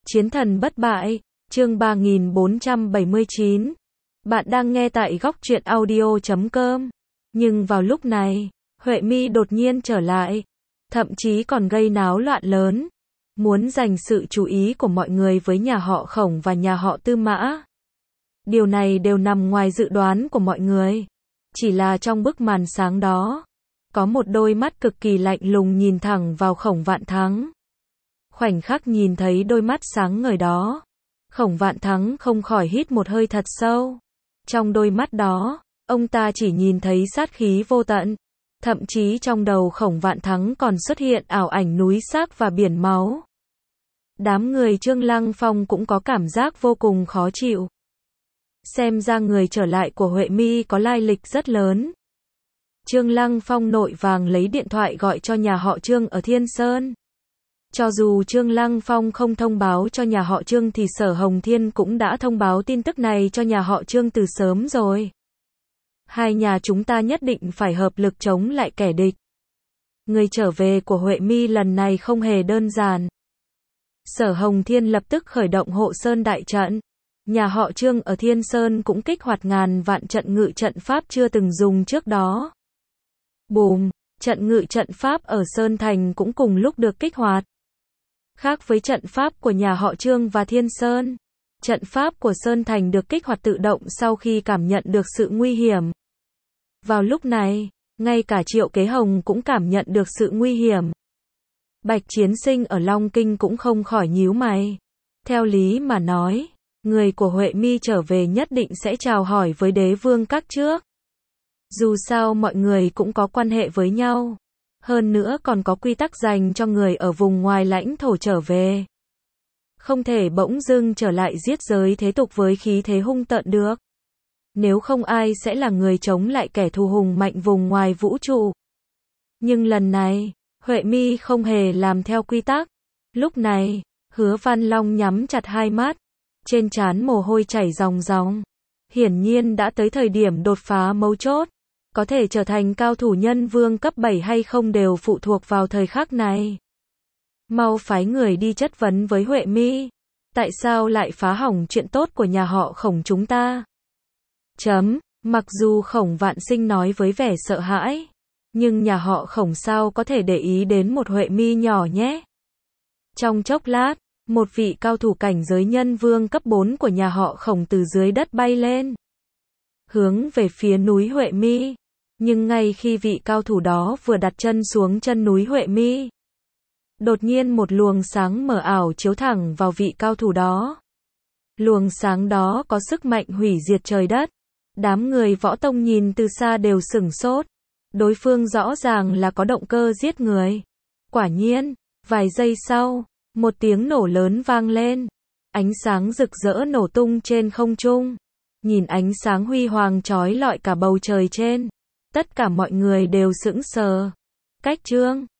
Chiến thần bất bại, chương 3479. Bạn đang nghe tại góc truyện audio.com. Nhưng vào lúc này, Huệ Mi đột nhiên trở lại, thậm chí còn gây náo loạn lớn, muốn giành sự chú ý của mọi người với nhà họ Khổng và nhà họ Tư Mã. Điều này đều nằm ngoài dự đoán của mọi người. Chỉ là trong bức màn sáng đó, có một đôi mắt cực kỳ lạnh lùng nhìn thẳng vào Khổng Vạn Thắng. Khoảnh khắc nhìn thấy đôi mắt sáng ngời đó, Khổng Vạn Thắng không khỏi hít một hơi thật sâu. Trong đôi mắt đó, ông ta chỉ nhìn thấy sát khí vô tận. Thậm chí trong đầu Khổng Vạn Thắng còn xuất hiện ảo ảnh núi xác và biển máu. Đám người Trương Lăng Phong cũng có cảm giác vô cùng khó chịu. Xem ra người trở lại của Huệ Mi có lai lịch rất lớn. Trương Lăng Phong nội vàng lấy điện thoại gọi cho nhà họ Trương ở Thiên Sơn. Cho dù Trương Lăng Phong không thông báo cho nhà họ Trương thì Sở Hồng Thiên cũng đã thông báo tin tức này cho nhà họ Trương từ sớm rồi. Hai nhà chúng ta nhất định phải hợp lực chống lại kẻ địch. Người trở về của Huệ Mi lần này không hề đơn giản. Sở Hồng Thiên lập tức khởi động hộ sơn đại trận. Nhà họ Trương ở Thiên Sơn cũng kích hoạt ngàn vạn trận ngự trận pháp chưa từng dùng trước đó. Bùm, trận ngự trận pháp ở Sơn Thành cũng cùng lúc được kích hoạt. Khác với trận pháp của nhà họ Trương và Thiên Sơn, trận pháp của Sơn Thành được kích hoạt tự động sau khi cảm nhận được sự nguy hiểm. Vào lúc này, ngay cả Triệu Kế Hồng cũng cảm nhận được sự nguy hiểm. Bạch Chiến Sinh ở Long Kinh cũng không khỏi nhíu mày. Theo lý mà nói, người của Huệ Mi trở về nhất định sẽ chào hỏi với đế vương các trước. Dù sao mọi người cũng có quan hệ với nhau. Hơn nữa còn có quy tắc dành cho người ở vùng ngoài lãnh thổ trở về. Không thể bỗng dưng trở lại giết giới thế tục với khí thế hung tợn được. Nếu không ai sẽ là người chống lại kẻ thù hùng mạnh vùng ngoài vũ trụ. Nhưng lần này, Huệ Mi không hề làm theo quy tắc. Lúc này, Hứa Văn Long nhắm chặt hai mắt, trên trán mồ hôi chảy ròng ròng. Hiển nhiên đã tới thời điểm đột phá mấu chốt. Có thể trở thành cao thủ nhân vương cấp 7 hay không đều phụ thuộc vào thời khắc này. Mau phái người đi chất vấn với Huệ Mi. Tại sao lại phá hỏng chuyện tốt của nhà họ Khổng chúng ta? Mặc dù Khổng Vạn Sinh nói với vẻ sợ hãi, nhưng nhà họ Khổng sao có thể để ý đến một Huệ Mi nhỏ nhé. Trong chốc lát, một vị cao thủ cảnh giới nhân vương cấp 4 của nhà họ Khổng từ dưới đất bay lên, hướng về phía núi Huệ Mi. Nhưng ngay khi vị cao thủ đó vừa đặt chân xuống chân núi Huệ Mi, đột nhiên một luồng sáng mờ ảo chiếu thẳng vào vị cao thủ đó. Luồng sáng đó có sức mạnh hủy diệt trời đất. Đám người võ tông nhìn từ xa đều sửng sốt. Đối phương rõ ràng là có động cơ giết người. Quả nhiên, vài giây sau, một tiếng nổ lớn vang lên. Ánh sáng rực rỡ nổ tung trên không trung. Nhìn ánh sáng huy hoàng chói lọi cả bầu trời trên, tất cả mọi người đều sững sờ. Cách Trương